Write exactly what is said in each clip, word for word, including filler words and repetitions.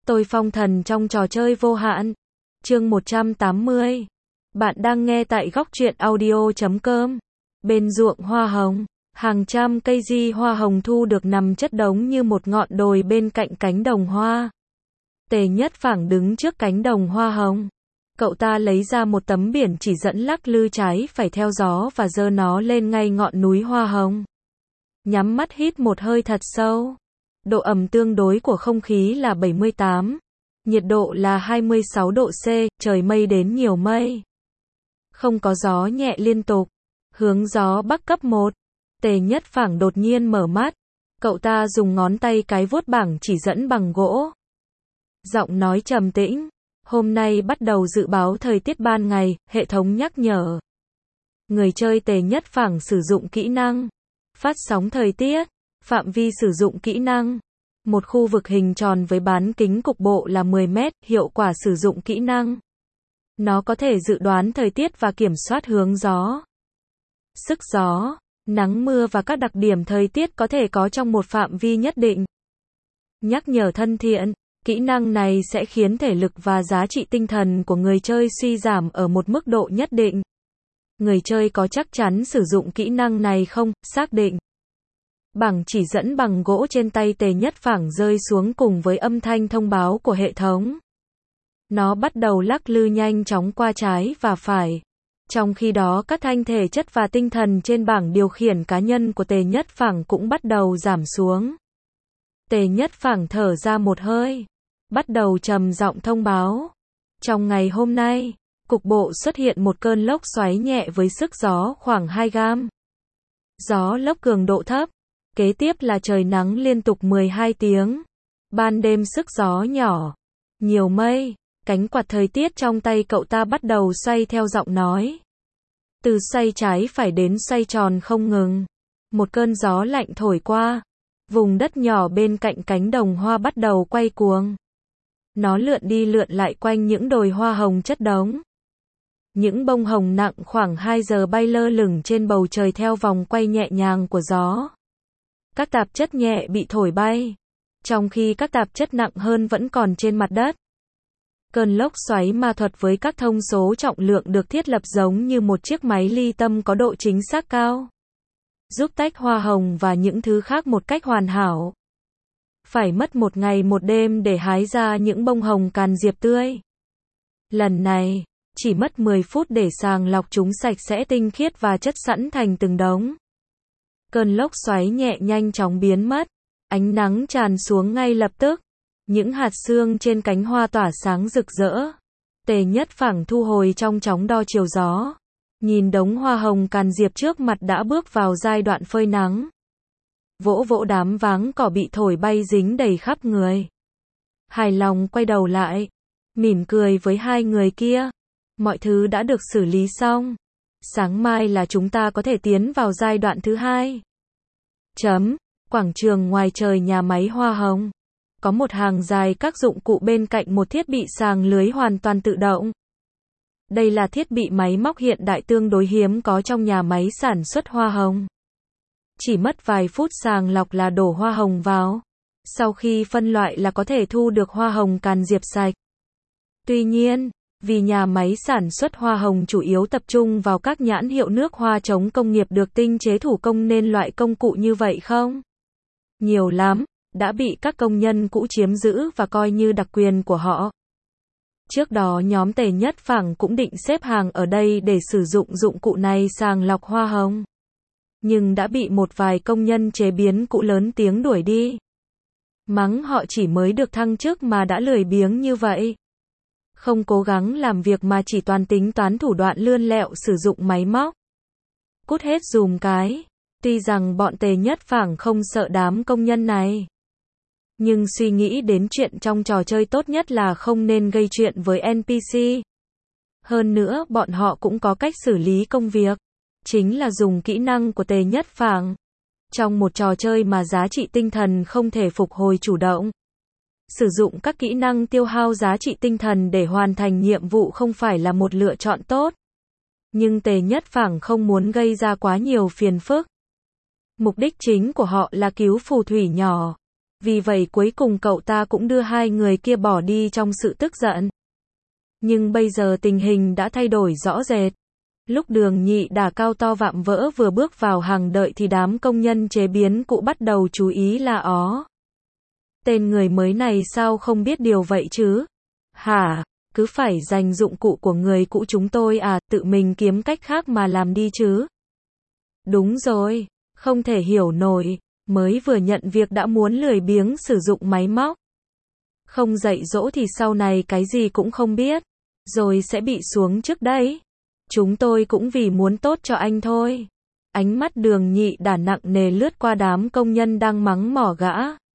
Tôi phong thần trong trò chơi vô hạn. Chương một trăm tám mươi. Bạn đang nghe tại góc truyện audio chấm com. Bên ruộng hoa hồng, hàng trăm cây di hoa hồng thu được nằm chất đống như một ngọn đồi bên cạnh cánh đồng hoa. Tề Nhất Phảng đứng trước cánh đồng hoa hồng. Cậu ta lấy ra một tấm biển chỉ dẫn lắc lư trái phải theo gió và giơ nó lên ngay ngọn núi hoa hồng. Nhắm mắt hít một hơi thật sâu. Độ ẩm tương đối của không khí là bảy mươi tám. Nhiệt độ là hai mươi sáu độ C, trời mây đến nhiều mây. Không có gió nhẹ liên tục. Hướng gió bắc cấp một. Tề Nhất Phảng đột nhiên mở mắt. Cậu ta dùng ngón tay cái vuốt bảng chỉ dẫn bằng gỗ. Giọng nói trầm tĩnh. Hôm nay bắt đầu dự báo thời tiết ban ngày, hệ thống nhắc nhở. Người chơi Tề Nhất Phảng sử dụng kỹ năng. Phát sóng thời tiết. Phạm vi sử dụng kỹ năng. Một khu vực hình tròn với bán kính cục bộ là mười mét, hiệu quả sử dụng kỹ năng. Nó có thể dự đoán thời tiết và kiểm soát hướng gió. Sức gió, nắng mưa và các đặc điểm thời tiết có thể có trong một phạm vi nhất định. Nhắc nhở thân thiện, kỹ năng này sẽ khiến thể lực và giá trị tinh thần của người chơi suy giảm ở một mức độ nhất định. Người chơi có chắc chắn sử dụng kỹ năng này không? Xác định. Bảng chỉ dẫn bằng gỗ trên tay Tề Nhất Phảng rơi xuống cùng với âm thanh thông báo của hệ thống. Nó bắt đầu lắc lư nhanh chóng qua trái và phải. Trong khi đó các thanh thể chất và tinh thần trên bảng điều khiển cá nhân của Tề Nhất Phảng cũng bắt đầu giảm xuống. Tề Nhất Phảng thở ra một hơi. Bắt đầu trầm giọng thông báo. Trong ngày hôm nay, cục bộ xuất hiện một cơn lốc xoáy nhẹ với sức gió khoảng hai gam. Gió lốc cường độ thấp. Kế tiếp là trời nắng liên tục mười hai tiếng. Ban đêm sức gió nhỏ. Nhiều mây. Cánh quạt thời tiết trong tay cậu ta bắt đầu xoay theo giọng nói. Từ xoay trái phải đến xoay tròn không ngừng. Một cơn gió lạnh thổi qua. Vùng đất nhỏ bên cạnh cánh đồng hoa bắt đầu quay cuồng. Nó lượn đi lượn lại quanh những đồi hoa hồng chất đống. Những bông hồng nặng khoảng hai giờ bay lơ lửng trên bầu trời theo vòng quay nhẹ nhàng của gió. Các tạp chất nhẹ bị thổi bay, trong khi các tạp chất nặng hơn vẫn còn trên mặt đất. Cơn lốc xoáy ma thuật với các thông số trọng lượng được thiết lập giống như một chiếc máy ly tâm có độ chính xác cao, giúp tách hoa hồng và những thứ khác một cách hoàn hảo. Phải mất một ngày một đêm để hái ra những bông hồng càn diệp tươi. Lần này, chỉ mất mười phút để sàng lọc chúng sạch sẽ tinh khiết và chất sẵn thành từng đống. Cơn lốc xoáy nhẹ nhanh chóng biến mất. Ánh nắng tràn xuống ngay lập tức. Những hạt sương trên cánh hoa tỏa sáng rực rỡ. Tề Nhất Phảng thu hồi trong chóng đo chiều gió. Nhìn đống hoa hồng càn diệp trước mặt đã bước vào giai đoạn phơi nắng. Vỗ vỗ đám váng cỏ bị thổi bay dính đầy khắp người. Hài lòng quay đầu lại. Mỉm cười với hai người kia. Mọi thứ đã được xử lý xong. Sáng mai là chúng ta có thể tiến vào giai đoạn thứ hai. Chấm. Quảng trường ngoài trời nhà máy hoa hồng. Có một hàng dài các dụng cụ bên cạnh một thiết bị sàng lưới hoàn toàn tự động. Đây là thiết bị máy móc hiện đại tương đối hiếm có trong nhà máy sản xuất hoa hồng. Chỉ mất vài phút sàng lọc là đổ hoa hồng vào. Sau khi phân loại là có thể thu được hoa hồng càn diệp sạch. Tuy nhiên, vì nhà máy sản xuất hoa hồng chủ yếu tập trung vào các nhãn hiệu nước hoa chống công nghiệp được tinh chế thủ công nên loại công cụ như vậy không nhiều lắm, đã bị các công nhân cũ chiếm giữ và coi như đặc quyền của họ. Trước đó nhóm Tề Nhất Phảng cũng định xếp hàng ở đây để sử dụng dụng cụ này sàng lọc hoa hồng. Nhưng đã bị một vài công nhân chế biến cũ lớn tiếng đuổi đi. Mắng họ chỉ mới được thăng chức mà đã lười biếng như vậy. Không cố gắng làm việc mà chỉ toàn tính toán thủ đoạn lươn lẹo sử dụng máy móc. Cút hết dùm cái. Tuy rằng bọn Tề Nhất Phảng không sợ đám công nhân này. Nhưng suy nghĩ đến chuyện trong trò chơi tốt nhất là không nên gây chuyện với en pê xê. Hơn nữa bọn họ cũng có cách xử lý công việc. Chính là dùng kỹ năng của Tề Nhất Phảng. Trong một trò chơi mà giá trị tinh thần không thể phục hồi chủ động. Sử dụng các kỹ năng tiêu hao giá trị tinh thần để hoàn thành nhiệm vụ không phải là một lựa chọn tốt. Nhưng Tề Nhất Phảng không muốn gây ra quá nhiều phiền phức. Mục đích chính của họ là cứu phù thủy nhỏ. Vì vậy cuối cùng cậu ta cũng đưa hai người kia bỏ đi trong sự tức giận. Nhưng bây giờ tình hình đã thay đổi rõ rệt. Lúc Đường Nhị Đả cao to vạm vỡ vừa bước vào hàng đợi thì đám công nhân chế biến cũ bắt đầu chú ý la ó. Tên người mới này sao không biết điều vậy chứ? Hả? Cứ phải dành dụng cụ của người cũ chúng tôi à, tự mình kiếm cách khác mà làm đi chứ? Đúng rồi, không thể hiểu nổi, mới vừa nhận việc đã muốn lười biếng sử dụng máy móc. Không dạy dỗ thì sau này cái gì cũng không biết, rồi sẽ bị xuống trước đấy. Chúng tôi cũng vì muốn tốt cho anh thôi. Ánh mắt Đường Nhị Đả nặng nề lướt qua đám công nhân đang mắng mỏ gã.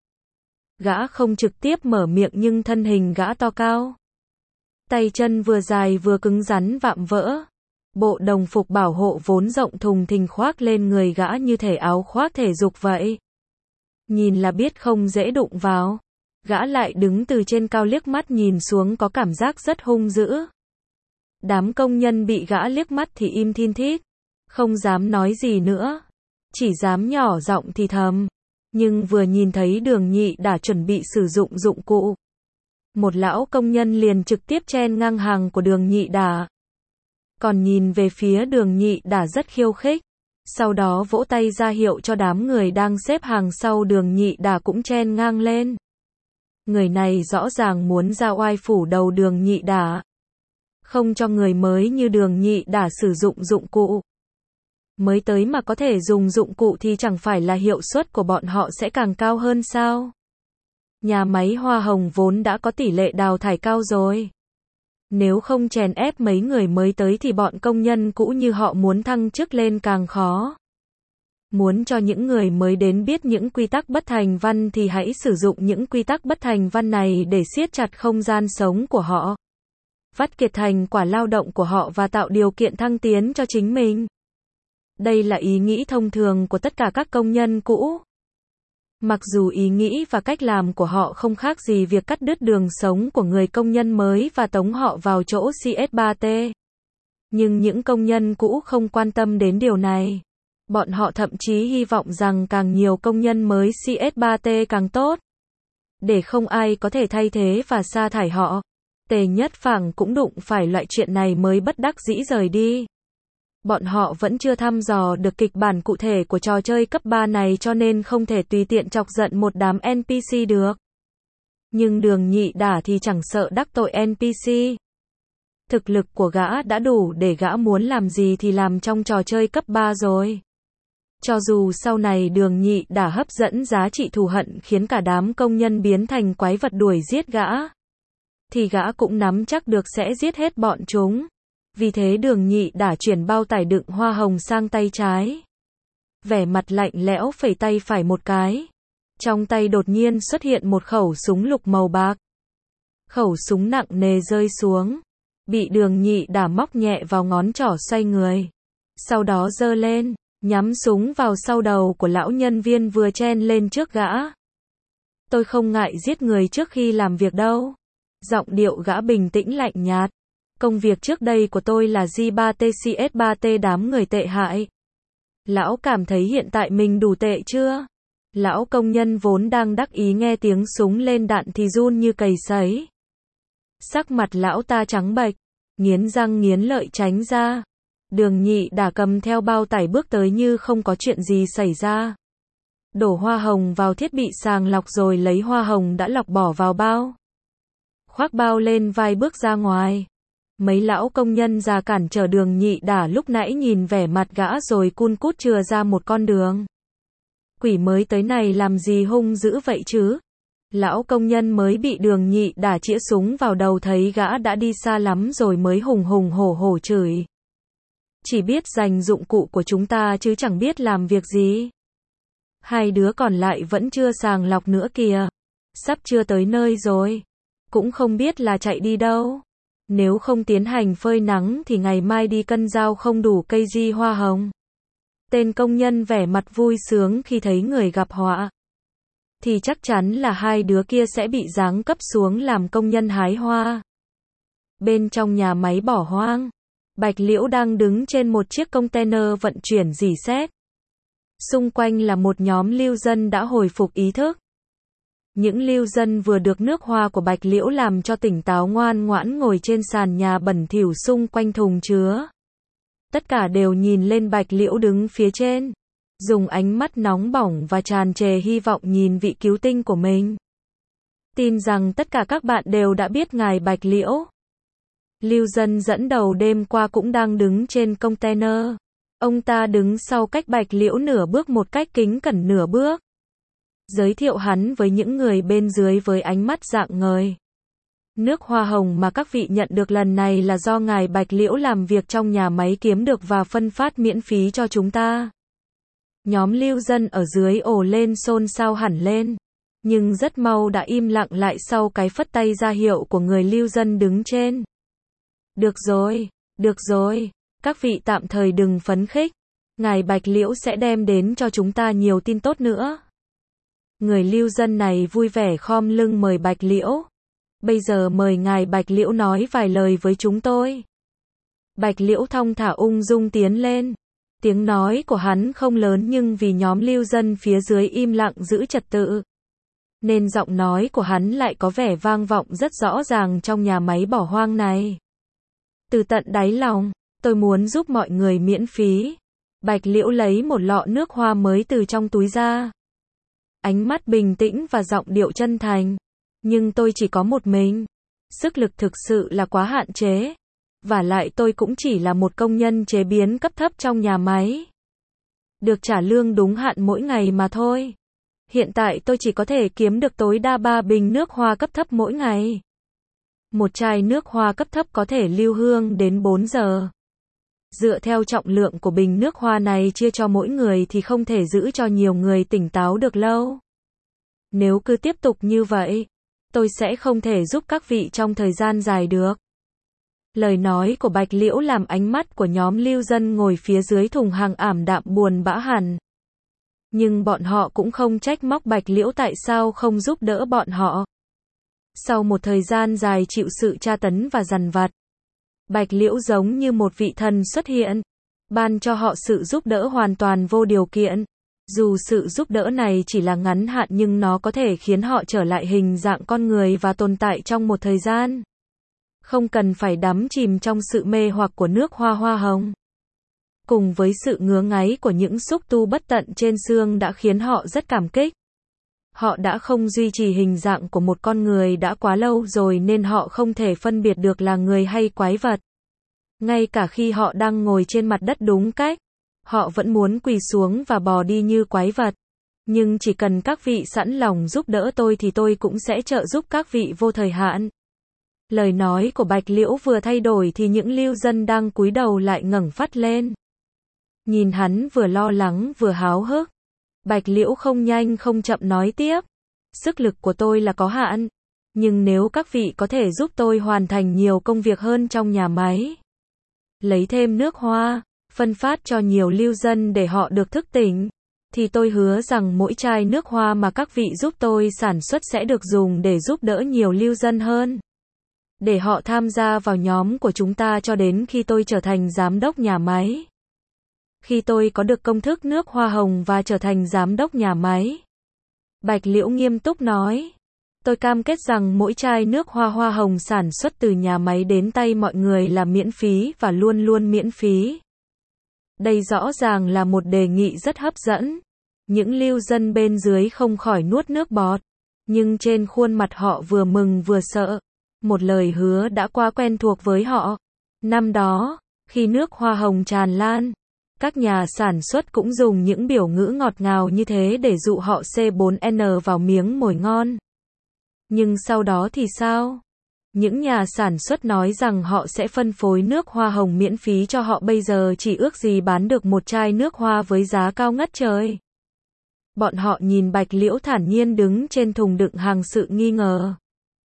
Gã không trực tiếp mở miệng nhưng thân hình gã to cao. Tay chân vừa dài vừa cứng rắn vạm vỡ. Bộ đồng phục bảo hộ vốn rộng thùng thình khoác lên người gã như thể áo khoác thể dục vậy. Nhìn là biết không dễ đụng vào. Gã lại đứng từ trên cao liếc mắt nhìn xuống có cảm giác rất hung dữ. Đám công nhân bị gã liếc mắt thì im thin thít. Không dám nói gì nữa. Chỉ dám nhỏ giọng thì thầm. Nhưng vừa nhìn thấy Đường Nhị Đả chuẩn bị sử dụng dụng cụ. Một lão công nhân liền trực tiếp chen ngang hàng của Đường Nhị Đả. Còn nhìn về phía Đường Nhị Đả rất khiêu khích. Sau đó vỗ tay ra hiệu cho đám người đang xếp hàng sau Đường Nhị Đả cũng chen ngang lên. Người này rõ ràng muốn ra oai phủ đầu Đường Nhị Đả. Không cho người mới như Đường Nhị Đả sử dụng dụng cụ. Mới tới mà có thể dùng dụng cụ thì chẳng phải là hiệu suất của bọn họ sẽ càng cao hơn sao? Nhà máy hoa hồng vốn đã có tỷ lệ đào thải cao rồi. Nếu không chèn ép mấy người mới tới thì bọn công nhân cũ như họ muốn thăng chức lên càng khó. Muốn cho những người mới đến biết những quy tắc bất thành văn thì hãy sử dụng những quy tắc bất thành văn này để siết chặt không gian sống của họ. Vắt kiệt thành quả lao động của họ và tạo điều kiện thăng tiến cho chính mình. Đây là ý nghĩ thông thường của tất cả các công nhân cũ. Mặc dù ý nghĩ và cách làm của họ không khác gì việc cắt đứt đường sống của người công nhân mới và tống họ vào chỗ C S ba T. Nhưng những công nhân cũ không quan tâm đến điều này. Bọn họ thậm chí hy vọng rằng càng nhiều công nhân mới C S ba T càng tốt. Để không ai có thể thay thế và sa thải họ. Tề Nhất Phảng cũng đụng phải loại chuyện này mới bất đắc dĩ rời đi. Bọn họ vẫn chưa thăm dò được kịch bản cụ thể của trò chơi cấp ba này cho nên không thể tùy tiện chọc giận một đám N P C được. Nhưng Đường Nhị Đả thì chẳng sợ đắc tội N P C. Thực lực của gã đã đủ để gã muốn làm gì thì làm trong trò chơi cấp ba rồi. Cho dù sau này Đường Nhị Đả hấp dẫn giá trị thù hận khiến cả đám công nhân biến thành quái vật đuổi giết gã, thì gã cũng nắm chắc được sẽ giết hết bọn chúng. Vì thế Đường Nhị Đả chuyển bao tải đựng hoa hồng sang tay trái. Vẻ mặt lạnh lẽo phẩy tay phải một cái. Trong tay đột nhiên xuất hiện một khẩu súng lục màu bạc. Khẩu súng nặng nề rơi xuống. Bị Đường Nhị Đả móc nhẹ vào ngón trỏ xoay người. Sau đó giơ lên, nhắm súng vào sau đầu của lão nhân viên vừa chen lên trước gã. Tôi không ngại giết người trước khi làm việc đâu. Giọng điệu gã bình tĩnh lạnh nhạt. Công việc trước đây của tôi là G ba T C S ba T đám người tệ hại. Lão cảm thấy hiện tại mình đủ tệ chưa? Lão công nhân vốn đang đắc ý nghe tiếng súng lên đạn thì run như cầy sấy. Sắc mặt lão ta trắng bệch, nghiến răng nghiến lợi tránh ra. Đường Nhị Đả cầm theo bao tải bước tới như không có chuyện gì xảy ra. Đổ hoa hồng vào thiết bị sàng lọc rồi lấy hoa hồng đã lọc bỏ vào bao. Khoác bao lên vai bước ra ngoài. Mấy lão công nhân già cản trở Đường Nhị Đả lúc nãy nhìn vẻ mặt gã rồi cun cút chừa ra một con đường. Quỷ mới tới này làm gì hung dữ vậy chứ? Lão công nhân mới bị Đường Nhị Đả chĩa súng vào đầu thấy gã đã đi xa lắm rồi mới hùng hùng hổ hổ chửi. Chỉ biết giành dụng cụ của chúng ta chứ chẳng biết làm việc gì. Hai đứa còn lại vẫn chưa sàng lọc nữa kìa. Sắp chưa tới nơi rồi. Cũng không biết là chạy đi đâu. Nếu không tiến hành phơi nắng thì ngày mai đi cân giao không đủ cây di hoa hồng. Tên công nhân vẻ mặt vui sướng khi thấy người gặp họa. Thì chắc chắn là hai đứa kia sẽ bị giáng cấp xuống làm công nhân hái hoa. Bên trong nhà máy bỏ hoang, Bạch Liễu đang đứng trên một chiếc container vận chuyển rỉ sét. Xung quanh là một nhóm lưu dân đã hồi phục ý thức. Những lưu dân vừa được nước hoa của Bạch Liễu làm cho tỉnh táo ngoan ngoãn ngồi trên sàn nhà bẩn thỉu xung quanh thùng chứa. Tất cả đều nhìn lên Bạch Liễu đứng phía trên, dùng ánh mắt nóng bỏng và tràn trề hy vọng nhìn vị cứu tinh của mình. Tin rằng tất cả các bạn đều đã biết ngài Bạch Liễu. Lưu dân dẫn đầu đêm qua cũng đang đứng trên container. Ông ta đứng sau cách Bạch Liễu nửa bước một cách kính cẩn nửa bước. Giới thiệu hắn với những người bên dưới với ánh mắt rạng ngời. Nước hoa hồng mà các vị nhận được lần này là do ngài Bạch Liễu làm việc trong nhà máy kiếm được và phân phát miễn phí cho chúng ta. Nhóm lưu dân ở dưới ồ lên xôn xao hẳn lên, nhưng rất mau đã im lặng lại sau cái phất tay ra hiệu của người lưu dân đứng trên. Được rồi, được rồi, các vị tạm thời đừng phấn khích. Ngài Bạch Liễu sẽ đem đến cho chúng ta nhiều tin tốt nữa. Người lưu dân này vui vẻ khom lưng mời Bạch Liễu. Bây giờ mời ngài Bạch Liễu nói vài lời với chúng tôi. Bạch Liễu thong thả ung dung tiến lên. Tiếng nói của hắn không lớn nhưng vì nhóm lưu dân phía dưới im lặng giữ trật tự, nên giọng nói của hắn lại có vẻ vang vọng rất rõ ràng trong nhà máy bỏ hoang này. Từ tận đáy lòng, tôi muốn giúp mọi người miễn phí. Bạch Liễu lấy một lọ nước hoa mới từ trong túi ra. Ánh mắt bình tĩnh và giọng điệu chân thành. Nhưng tôi chỉ có một mình. Sức lực thực sự là quá hạn chế. Và lại tôi cũng chỉ là một công nhân chế biến cấp thấp trong nhà máy. Được trả lương đúng hạn mỗi ngày mà thôi. Hiện tại tôi chỉ có thể kiếm được tối đa ba bình nước hoa cấp thấp mỗi ngày. Một chai nước hoa cấp thấp có thể lưu hương đến bốn giờ. Dựa theo trọng lượng của bình nước hoa này chia cho mỗi người thì không thể giữ cho nhiều người tỉnh táo được lâu. Nếu cứ tiếp tục như vậy, tôi sẽ không thể giúp các vị trong thời gian dài được. Lời nói của Bạch Liễu làm ánh mắt của nhóm lưu dân ngồi phía dưới thùng hàng ảm đạm buồn bã hẳn. Nhưng bọn họ cũng không trách móc Bạch Liễu tại sao không giúp đỡ bọn họ. Sau một thời gian dài chịu sự tra tấn và dằn vặt, Bạch Liễu giống như một vị thần xuất hiện, ban cho họ sự giúp đỡ hoàn toàn vô điều kiện. Dù sự giúp đỡ này chỉ là ngắn hạn nhưng nó có thể khiến họ trở lại hình dạng con người và tồn tại trong một thời gian. Không cần phải đắm chìm trong sự mê hoặc của nước hoa hoa hồng. Cùng với sự ngứa ngáy của những xúc tu bất tận trên xương đã khiến họ rất cảm kích. Họ đã không duy trì hình dạng của một con người đã quá lâu rồi nên họ không thể phân biệt được là người hay quái vật. Ngay cả khi họ đang ngồi trên mặt đất đúng cách, họ vẫn muốn quỳ xuống và bò đi như quái vật. Nhưng chỉ cần các vị sẵn lòng giúp đỡ tôi thì tôi cũng sẽ trợ giúp các vị vô thời hạn. Lời nói của Bạch Liễu vừa thay đổi thì những lưu dân đang cúi đầu lại ngẩng phát lên. Nhìn hắn vừa lo lắng vừa háo hức. Bạch Liễu không nhanh không chậm nói tiếp. Sức lực của tôi là có hạn. Nhưng nếu các vị có thể giúp tôi hoàn thành nhiều công việc hơn trong nhà máy, lấy thêm nước hoa, phân phát cho nhiều lưu dân để họ được thức tỉnh, thì tôi hứa rằng mỗi chai nước hoa mà các vị giúp tôi sản xuất sẽ được dùng để giúp đỡ nhiều lưu dân hơn. Để họ tham gia vào nhóm của chúng ta cho đến khi tôi trở thành giám đốc nhà máy. Khi tôi có được công thức nước hoa hồng và trở thành giám đốc nhà máy, Bạch Liễu nghiêm túc nói, tôi cam kết rằng mỗi chai nước hoa hoa hồng sản xuất từ nhà máy đến tay mọi người là miễn phí và luôn luôn miễn phí. Đây rõ ràng là một đề nghị rất hấp dẫn. Những lưu dân bên dưới không khỏi nuốt nước bọt, nhưng trên khuôn mặt họ vừa mừng vừa sợ. Một lời hứa đã quá quen thuộc với họ. Năm đó, khi nước hoa hồng tràn lan, các nhà sản xuất cũng dùng những biểu ngữ ngọt ngào như thế để dụ họ C bốn N vào miếng mồi ngon. Nhưng sau đó thì sao? Những nhà sản xuất nói rằng họ sẽ phân phối nước hoa hồng miễn phí cho họ, bây giờ chỉ ước gì bán được một chai nước hoa với giá cao ngất trời. Bọn họ nhìn Bạch Liễu thản nhiên đứng trên thùng đựng hàng sự nghi ngờ,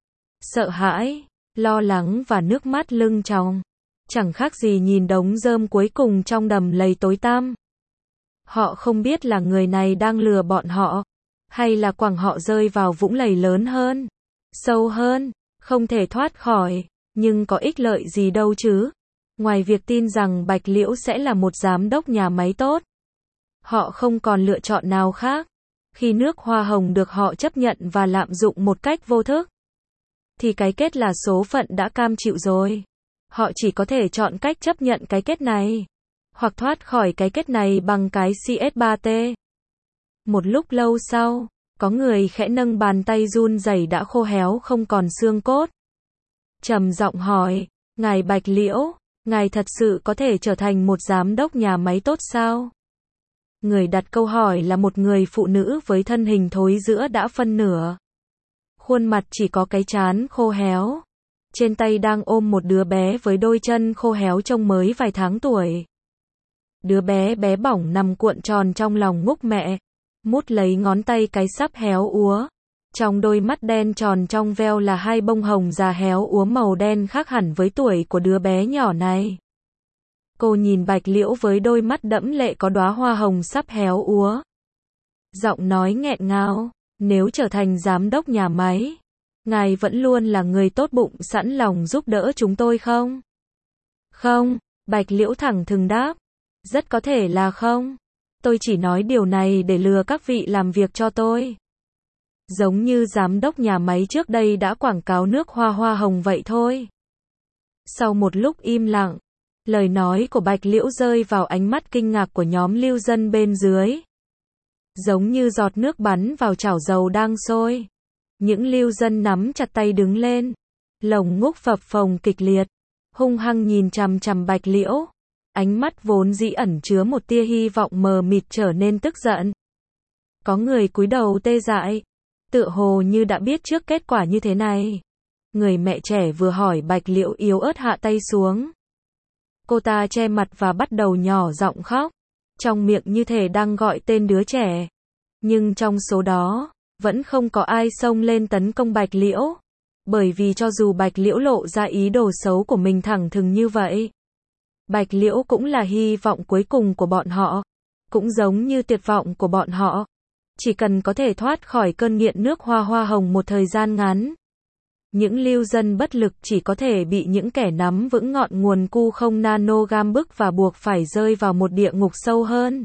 sợ hãi, lo lắng và nước mắt lưng tròng. Chẳng khác gì nhìn đống rơm cuối cùng trong đầm lầy tối tăm. Họ không biết là người này đang lừa bọn họ, hay là quẳng họ rơi vào vũng lầy lớn hơn, sâu hơn, không thể thoát khỏi, nhưng có ích lợi gì đâu chứ. Ngoài việc tin rằng Bạch Liễu sẽ là một giám đốc nhà máy tốt, họ không còn lựa chọn nào khác. Khi nước hoa hồng được họ chấp nhận và lạm dụng một cách vô thức, thì cái kết là số phận đã cam chịu rồi. Họ chỉ có thể chọn cách chấp nhận cái kết này, hoặc thoát khỏi cái kết này bằng cái C S ba T. Một lúc lâu sau, có người khẽ nâng bàn tay run rẩy đã khô héo không còn xương cốt. Trầm giọng hỏi, ngài Bạch Liễu, ngài thật sự có thể trở thành một giám đốc nhà máy tốt sao? Người đặt câu hỏi là một người phụ nữ với thân hình thối rữa đã phân nửa. Khuôn mặt chỉ có cái trán khô héo. Trên tay đang ôm một đứa bé với đôi chân khô héo trông mới vài tháng tuổi. Đứa bé bé bỏng nằm cuộn tròn trong lòng ngúc mẹ, mút lấy ngón tay cái sắp héo úa. Trong đôi mắt đen tròn trong veo là hai bông hồng già héo úa màu đen khác hẳn với tuổi của đứa bé nhỏ này. Cô nhìn Bạch Liễu với đôi mắt đẫm lệ có đóa hoa hồng sắp héo úa. Giọng nói nghẹn ngào, nếu trở thành giám đốc nhà máy, ngài vẫn luôn là người tốt bụng sẵn lòng giúp đỡ chúng tôi không? Không, Bạch Liễu thẳng thừng đáp. Rất có thể là không. Tôi chỉ nói điều này để lừa các vị làm việc cho tôi. Giống như giám đốc nhà máy trước đây đã quảng cáo nước hoa hoa hồng vậy thôi. Sau một lúc im lặng, lời nói của Bạch Liễu rơi vào ánh mắt kinh ngạc của nhóm lưu dân bên dưới. Giống như giọt nước bắn vào chảo dầu đang sôi. Những lưu dân nắm chặt tay đứng lên. Lồng ngúc phập phồng kịch liệt. Hung hăng nhìn chằm chằm Bạch Liễu. Ánh mắt vốn dĩ ẩn chứa một tia hy vọng mờ mịt trở nên tức giận. Có người cúi đầu tê dại. Tựa hồ như đã biết trước kết quả như thế này. Người mẹ trẻ vừa hỏi Bạch Liễu yếu ớt hạ tay xuống. Cô ta che mặt và bắt đầu nhỏ giọng khóc. Trong miệng như thể đang gọi tên đứa trẻ. Nhưng trong số đó, vẫn không có ai xông lên tấn công Bạch Liễu. Bởi vì cho dù Bạch Liễu lộ ra ý đồ xấu của mình thẳng thừng như vậy, Bạch Liễu cũng là hy vọng cuối cùng của bọn họ. Cũng giống như tuyệt vọng của bọn họ. Chỉ cần có thể thoát khỏi cơn nghiện nước hoa hoa hồng một thời gian ngắn. Những lưu dân bất lực chỉ có thể bị những kẻ nắm vững ngọn nguồn cu không nano gam bức và buộc phải rơi vào một địa ngục sâu hơn.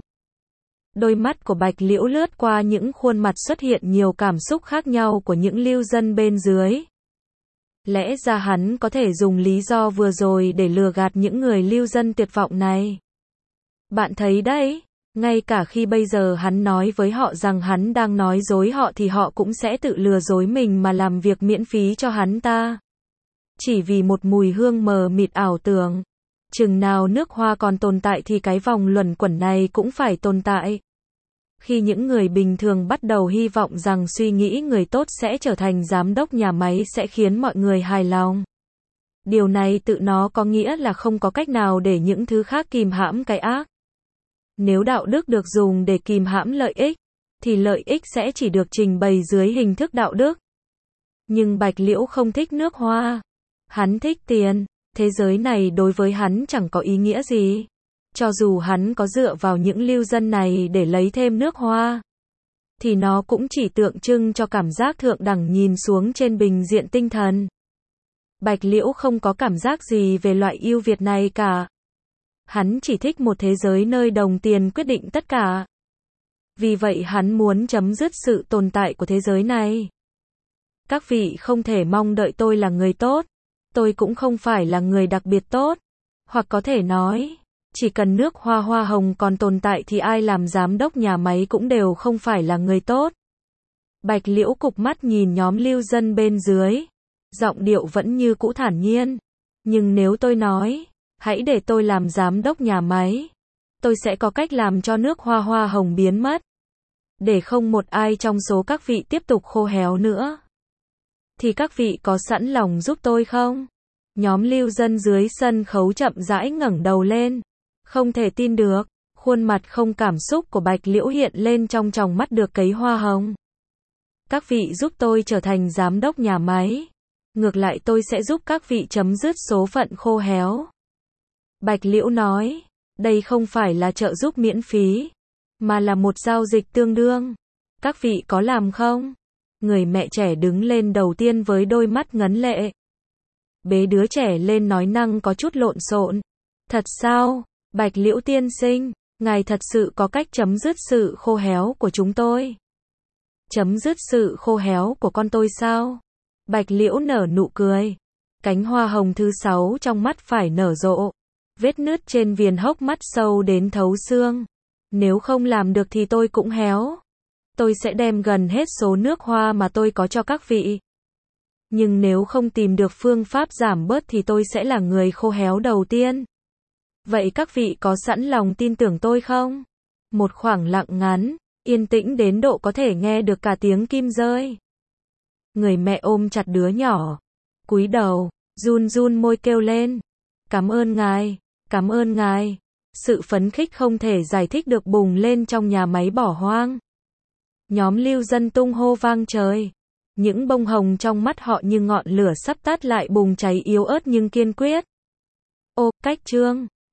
Đôi mắt của Bạch Liễu lướt qua những khuôn mặt xuất hiện nhiều cảm xúc khác nhau của những lưu dân bên dưới. Lẽ ra hắn có thể dùng lý do vừa rồi để lừa gạt những người lưu dân tuyệt vọng này. Bạn thấy đấy, ngay cả khi bây giờ hắn nói với họ rằng hắn đang nói dối họ thì họ cũng sẽ tự lừa dối mình mà làm việc miễn phí cho hắn ta. Chỉ vì một mùi hương mờ mịt ảo tưởng. Chừng nào nước hoa còn tồn tại thì cái vòng luẩn quẩn này cũng phải tồn tại. Khi những người bình thường bắt đầu hy vọng rằng suy nghĩ người tốt sẽ trở thành giám đốc nhà máy sẽ khiến mọi người hài lòng. Điều này tự nó có nghĩa là không có cách nào để những thứ khác kìm hãm cái ác. Nếu đạo đức được dùng để kìm hãm lợi ích, thì lợi ích sẽ chỉ được trình bày dưới hình thức đạo đức. Nhưng Bạch Liễu không thích nước hoa. Hắn thích tiền. Thế giới này đối với hắn chẳng có ý nghĩa gì. Cho dù hắn có dựa vào những lưu dân này để lấy thêm nước hoa, thì nó cũng chỉ tượng trưng cho cảm giác thượng đẳng nhìn xuống trên bình diện tinh thần. Bạch Liễu không có cảm giác gì về loại ưu việt này cả. Hắn chỉ thích một thế giới nơi đồng tiền quyết định tất cả. Vì vậy hắn muốn chấm dứt sự tồn tại của thế giới này. Các vị không thể mong đợi tôi là người tốt. Tôi cũng không phải là người đặc biệt tốt. Hoặc có thể nói, chỉ cần nước hoa hoa hồng còn tồn tại thì ai làm giám đốc nhà máy cũng đều không phải là người tốt. Bạch Liễu cụp mắt nhìn nhóm lưu dân bên dưới. Giọng điệu vẫn như cũ thản nhiên. Nhưng nếu tôi nói, hãy để tôi làm giám đốc nhà máy, tôi sẽ có cách làm cho nước hoa hoa hồng biến mất. Để không một ai trong số các vị tiếp tục khô héo nữa. Thì các vị có sẵn lòng giúp tôi không? Nhóm lưu dân dưới sân khấu chậm rãi ngẩng đầu lên. Không thể tin được, khuôn mặt không cảm xúc của Bạch Liễu hiện lên trong tròng mắt được cấy hoa hồng. Các vị giúp tôi trở thành giám đốc nhà máy. Ngược lại tôi sẽ giúp các vị chấm dứt số phận khô héo. Bạch Liễu nói, đây không phải là trợ giúp miễn phí, mà là một giao dịch tương đương. Các vị có làm không? Người mẹ trẻ đứng lên đầu tiên với đôi mắt ngấn lệ. Bế đứa trẻ lên nói năng có chút lộn xộn. Thật sao, Bạch Liễu tiên sinh, ngài thật sự có cách chấm dứt sự khô héo của chúng tôi. Chấm dứt sự khô héo của con tôi sao? Bạch Liễu nở nụ cười. Cánh hoa hồng thứ sáu trong mắt phải nở rộ. Vết nứt trên viền hốc mắt sâu đến thấu xương. Nếu không làm được thì tôi cũng héo. Tôi sẽ đem gần hết số nước hoa mà tôi có cho các vị. Nhưng nếu không tìm được phương pháp giảm bớt thì tôi sẽ là người khô héo đầu tiên. Vậy các vị có sẵn lòng tin tưởng tôi không? Một khoảng lặng ngắn, yên tĩnh đến độ có thể nghe được cả tiếng kim rơi. Người mẹ ôm chặt đứa nhỏ, cúi đầu, run run môi kêu lên. Cảm ơn ngài, cảm ơn ngài. Sự phấn khích không thể giải thích được bùng lên trong nhà máy bỏ hoang. Nhóm lưu dân tung hô vang trời. Những bông hồng trong mắt họ như ngọn lửa sắp tắt lại bùng cháy yếu ớt nhưng kiên quyết. Ô, cách trương.